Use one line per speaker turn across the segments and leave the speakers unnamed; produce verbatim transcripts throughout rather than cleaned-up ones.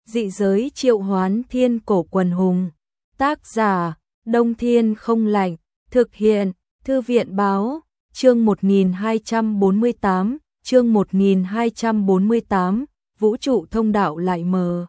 Dị giới triệu hoán thiên cổ quần hùng. Tác giả, Đông Thiên không lạnh. Thực hiện, Thư viện báo. Chương một nghìn hai trăm bốn mươi tám, chương một nghìn hai trăm bốn mươi tám, vũ trụ thông đạo lại mờ.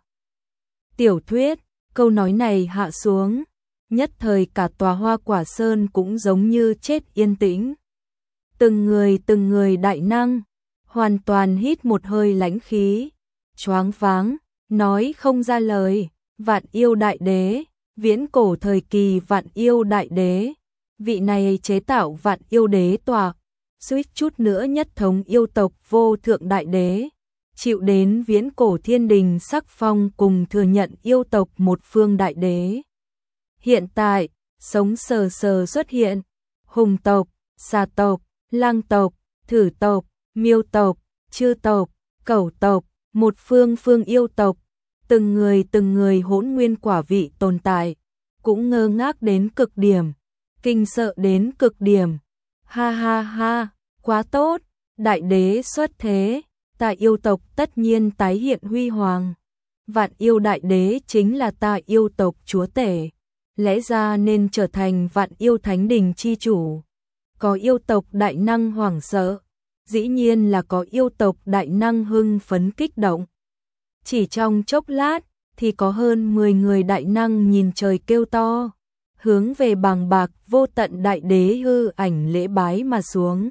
Tiểu thuyết, câu nói này hạ xuống, nhất thời cả tòa Hoa Quả Sơn cũng giống như chết yên tĩnh. Từng người từng người đại năng, hoàn toàn hít một hơi lãnh khí, choáng váng, nói không ra lời. Vạn yêu đại đế, viễn cổ thời kỳ vạn yêu đại đế, vị này chế tạo vạn yêu đế tòa, suýt chút nữa nhất thống yêu tộc vô thượng đại đế, chịu đến viễn cổ thiên đình sắc phong cùng thừa nhận yêu tộc một phương đại đế. Hiện tại, sống sờ sờ xuất hiện, hùng tộc, xà tộc, lang tộc, thử tộc, miêu tộc, chư tộc, cẩu tộc, một phương phương yêu tộc, từng người từng người hỗn nguyên quả vị tồn tại, cũng ngơ ngác đến cực điểm, kinh sợ đến cực điểm. Ha ha ha, quá tốt, đại đế xuất thế, ta yêu tộc tất nhiên tái hiện huy hoàng. Vạn yêu đại đế chính là ta yêu tộc chúa tể, lẽ ra nên trở thành vạn yêu thánh đình chi chủ. Có yêu tộc đại năng hoảng sợ, dĩ nhiên là có yêu tộc đại năng hưng phấn kích động. Chỉ trong chốc lát, thì có hơn mười người đại năng nhìn trời kêu to, hướng về bàng bạc vô tận đại đế hư ảnh lễ bái mà xuống.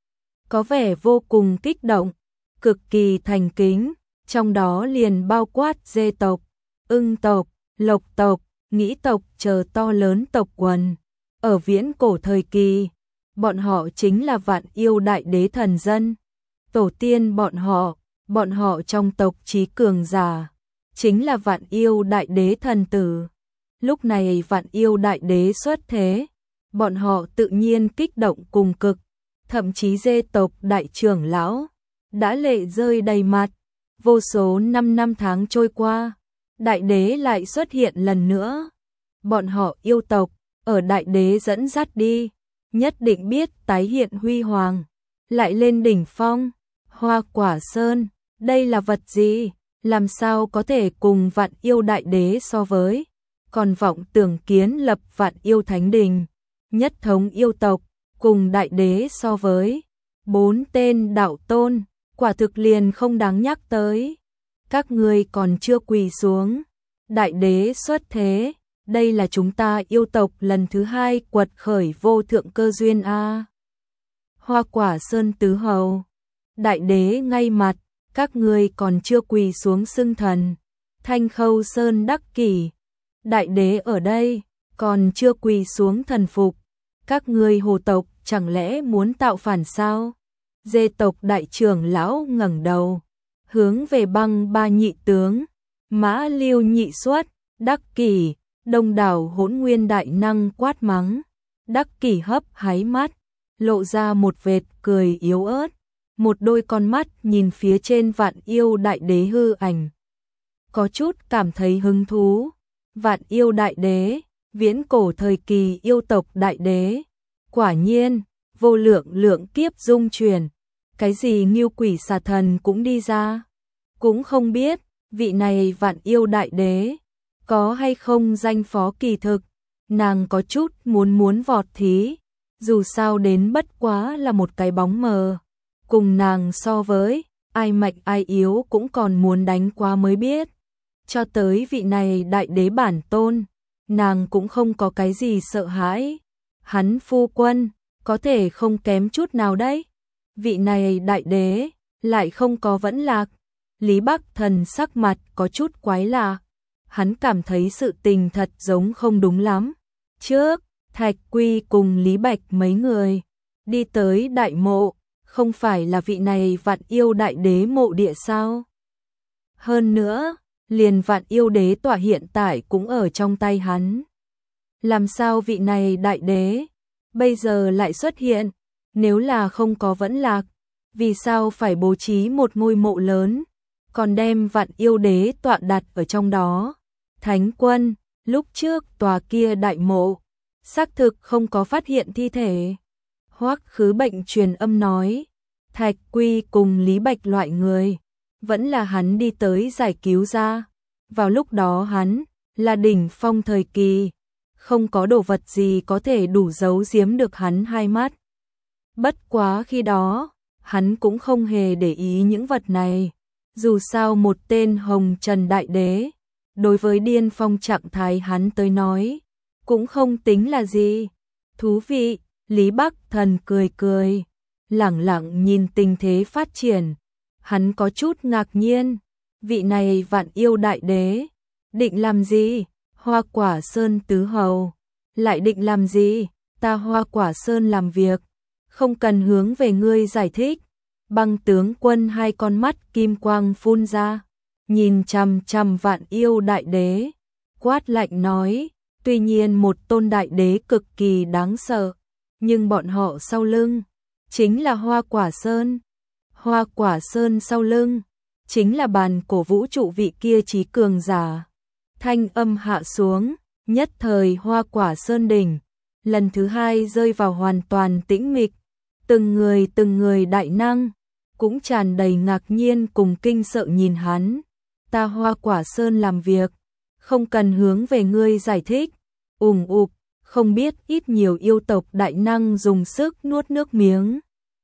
Có vẻ vô cùng kích động, cực kỳ thành kính, trong đó liền bao quát dê tộc, ưng tộc, lộc tộc, nghĩ tộc chờ to lớn tộc quần. Ở viễn cổ thời kỳ, bọn họ chính là vạn yêu đại đế thần dân. Tổ tiên bọn họ, bọn họ trong tộc trí cường giả, chính là vạn yêu đại đế thần tử. Lúc này vạn yêu đại đế xuất thế, bọn họ tự nhiên kích động cùng cực, thậm chí dê tộc đại trưởng lão đã lệ rơi đầy mặt. Vô số năm năm tháng trôi qua, đại đế lại xuất hiện lần nữa. Bọn họ yêu tộc, ở đại đế dẫn dắt đi, nhất định biết tái hiện huy hoàng, lại lên đỉnh phong. Hoa Quả Sơn, đây là vật gì? Làm sao có thể cùng vạn yêu đại đế so với? Còn vọng tưởng kiến lập vạn yêu thánh đình, nhất thống yêu tộc, cùng đại đế so với. Bốn tên đạo tôn, quả thực liền không đáng nhắc tới. Các ngươi còn chưa quỳ xuống, đại đế xuất thế, đây là chúng ta yêu tộc lần thứ hai quật khởi vô thượng cơ duyên a. Hoa Quả Sơn tứ hầu, đại đế ngay mặt, các ngươi còn chưa quỳ xuống xưng thần. Thanh Khâu Sơn đắc kỷ, đại đế ở đây, còn chưa quỳ xuống thần phục. Các ngươi hồ tộc chẳng lẽ muốn tạo phản sao? Dê tộc đại trưởng lão ngẩng đầu, hướng về Băng Ba nhị tướng, Mã Lưu nhị xuất, đắc kỷ, đông đảo hỗn nguyên đại năng quát mắng. Đắc kỷ hấp háy mắt, lộ ra một vệt cười yếu ớt, một đôi con mắt nhìn phía trên vạn yêu đại đế hư ảnh, có chút cảm thấy hứng thú. Vạn yêu đại đế, viễn cổ thời kỳ yêu tộc đại đế, quả nhiên vô lượng lượng kiếp dung truyền, cái gì Ngưu Quỷ Xà Thần cũng đi ra. Cũng không biết vị này vạn yêu đại đế có hay không danh phó kỳ thực. Nàng có chút muốn muốn vọt thí, dù sao đến bất quá là một cái bóng mờ, cùng nàng so với, ai mạnh ai yếu cũng còn muốn đánh qua mới biết. Cho tới vị này đại đế bản tôn, nàng cũng không có cái gì sợ hãi. Hắn phu quân, có thể không kém chút nào đấy. Vị này đại đế, lại không có vẫn lạc. Lý Bắc Thần sắc mặt có chút quái lạ. Hắn cảm thấy sự tình thật giống không đúng lắm. Trước, Thạch Quy cùng Lý Bạch mấy người đi tới đại mộ, không phải là vị này vạn yêu đại đế mộ địa sao? Hơn nữa, liền vạn yêu đế tọa hiện tại cũng ở trong tay hắn. Làm sao vị này đại đế bây giờ lại xuất hiện? Nếu là không có vẫn lạc, vì sao phải bố trí một ngôi mộ lớn, còn đem vạn yêu đế tọa đặt ở trong đó? Thánh quân, lúc trước tòa kia đại mộ, xác thực không có phát hiện thi thể. Hoắc Khứ Bệnh truyền âm nói, Thạch Quy cùng Lý Bạch loại người, vẫn là hắn đi tới giải cứu ra. Vào lúc đó hắn là đỉnh phong thời kỳ, không có đồ vật gì có thể đủ giấu giếm được hắn hai mắt. Bất quá khi đó, hắn cũng không hề để ý những vật này. Dù sao một tên Hồng Trần Đại Đế, đối với điên phong trạng thái hắn tới nói, cũng không tính là gì. Thú vị, Lý Bắc Thần cười cười, lẳng lặng nhìn tình thế phát triển. Hắn có chút ngạc nhiên, vị này Vạn Yêu Đại Đế, định làm gì? Hoa Quả Sơn Tứ Hầu, lại định làm gì? Ta Hoa Quả Sơn làm việc, không cần hướng về ngươi giải thích. Băng tướng quân hai con mắt kim quang phun ra, nhìn chằm chằm Vạn Yêu Đại Đế, quát lạnh nói, tuy nhiên một tôn đại đế cực kỳ đáng sợ, nhưng bọn họ sau lưng chính là Hoa Quả Sơn. Hoa Quả Sơn sau lưng chính là bàn cổ vũ trụ vị kia trí cường giả. Thanh âm hạ xuống, nhất thời Hoa Quả Sơn đỉnh lần thứ hai rơi vào hoàn toàn tĩnh mịch. Từng người từng người đại năng cũng tràn đầy ngạc nhiên cùng kinh sợ nhìn hắn. Ta Hoa Quả Sơn làm việc, không cần hướng về ngươi giải thích. Ùng ục, không biết ít nhiều yêu tộc đại năng dùng sức nuốt nước miếng.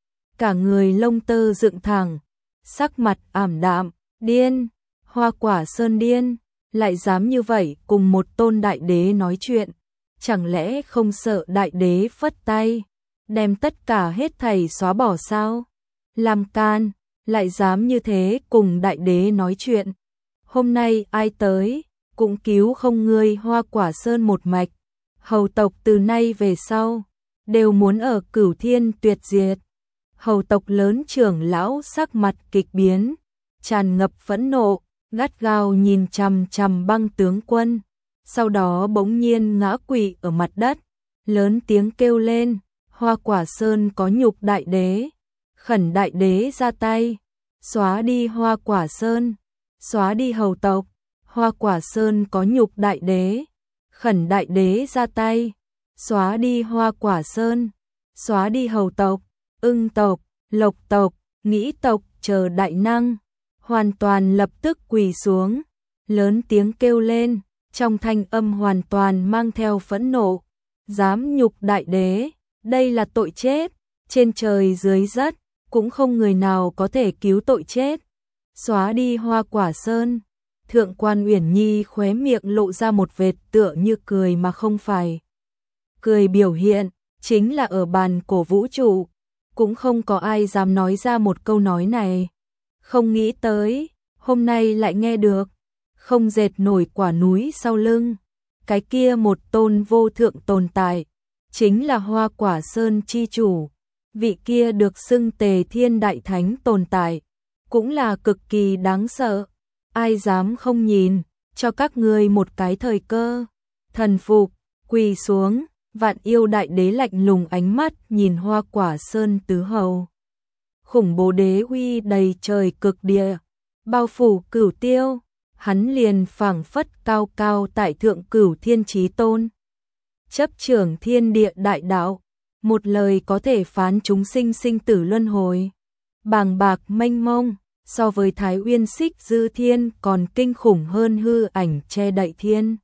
Cả người lông tơ dựng thẳng, sắc mặt ảm đạm, điên, Hoa Quả Sơn điên, lại dám như vậy cùng một tôn đại đế nói chuyện. Chẳng lẽ không sợ đại đế phất tay, đem tất cả hết thảy xóa bỏ sao? Làm can, lại dám như thế cùng đại đế nói chuyện. Hôm nay ai tới, cũng cứu không ngươi Hoa Quả Sơn một mạch. Hầu tộc từ nay về sau, đều muốn ở Cửu Thiên tuyệt diệt. Hầu tộc lớn trưởng lão sắc mặt kịch biến, tràn ngập phẫn nộ, gắt gao nhìn chằm chằm Băng tướng quân. Sau đó bỗng nhiên ngã quỵ ở mặt đất, lớn tiếng kêu lên, Hoa Quả Sơn có nhục đại đế, khẩn đại đế ra tay, xóa đi Hoa Quả Sơn, xóa đi hầu tộc. Hoa Quả Sơn có nhục đại đế, khẩn đại đế ra tay, xóa đi Hoa Quả Sơn, xóa đi hầu tộc. Ưng tộc, Lộc tộc, Nghĩ tộc chờ đại năng, hoàn toàn lập tức quỳ xuống, lớn tiếng kêu lên, trong thanh âm hoàn toàn mang theo phẫn nộ. Dám nhục đại đế, đây là tội chết, trên trời dưới đất, cũng không người nào có thể cứu tội chết. Xóa đi Hoa Quả Sơn. Thượng quan Uyển Nhi khóe miệng lộ ra một vệt tựa như cười mà không phải cười biểu hiện, chính là ở bàn cổ vũ trụ, cũng không có ai dám nói ra một câu nói này. Không nghĩ tới, hôm nay lại nghe được, không dệt nổi quả núi sau lưng, cái kia một tôn vô thượng tồn tại, chính là Hoa Quả Sơn chi chủ, vị kia được xưng Tề Thiên Đại Thánh tồn tại, cũng là cực kỳ đáng sợ. Ai dám không nhìn, cho các ngươi một cái thời cơ. Thần phục, quỳ xuống, Vạn Yêu Đại Đế lạnh lùng ánh mắt nhìn Hoa Quả Sơn tứ hầu. Khủng bố đế uy đầy trời cực địa, bao phủ Cửu Tiêu, hắn liền phảng phất cao cao tại thượng Cửu Thiên Chí Tôn. Chấp trưởng thiên địa đại đạo, một lời có thể phán chúng sinh sinh tử luân hồi. Bàng bạc mênh mông, so với Thái Uyên Xích Dư Thiên còn kinh khủng hơn hư ảnh che đậy thiên,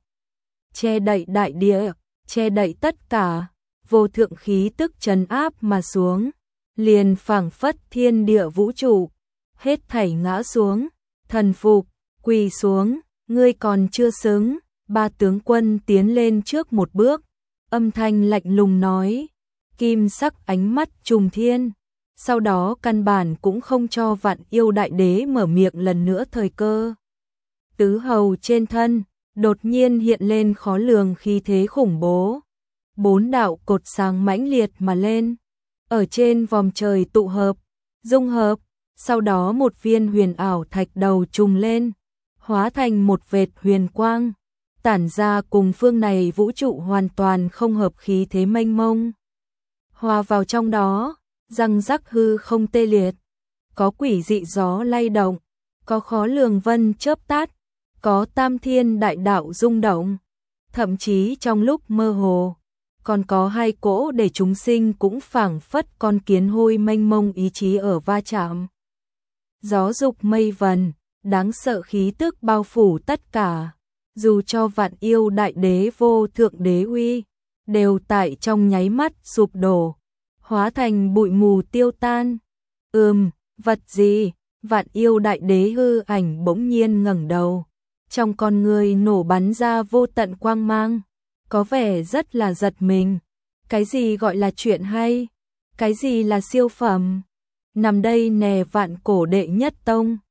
che đậy đại địa, che đậy tất cả, vô thượng khí tức trấn áp mà xuống, liền phảng phất thiên địa vũ trụ, hết thảy ngã xuống, thần phục, quỳ xuống, ngươi còn chưa xứng. Ba tướng quân tiến lên trước một bước, âm thanh lạnh lùng nói, kim sắc ánh mắt trùng thiên. Sau đó căn bản cũng không cho Vạn Yêu Đại Đế mở miệng lần nữa thời cơ. Tứ hầu trên thân, đột nhiên hiện lên khó lường khí thế khủng bố. Bốn đạo cột sáng mãnh liệt mà lên, ở trên vòm trời tụ hợp, dung hợp, sau đó một viên huyền ảo thạch đầu trùng lên, hóa thành một vệt huyền quang, tản ra cùng phương này vũ trụ hoàn toàn không hợp khí thế mênh mông. Hòa vào trong đó, răng rắc hư không tê liệt, có quỷ dị gió lay động, có khó lường vân chớp tắt, có tam thiên đại đạo rung động, thậm chí trong lúc mơ hồ, còn có hai cỗ để chúng sinh cũng phảng phất con kiến hôi mênh mông ý chí ở va chạm. Gió dục mây vần, đáng sợ khí tức bao phủ tất cả, dù cho Vạn Yêu Đại Đế vô thượng đế uy, đều tại trong nháy mắt sụp đổ, hóa thành bụi mù tiêu tan. Ừm, vật gì? Vạn Yêu Đại Đế hư ảnh bỗng nhiên ngẩng đầu, trong con người nổ bắn ra vô tận quang mang, có vẻ rất là giật mình. Cái gì gọi là chuyện hay? Cái gì là siêu phẩm? Nằm đây nè, Vạn Cổ đệ nhất tông.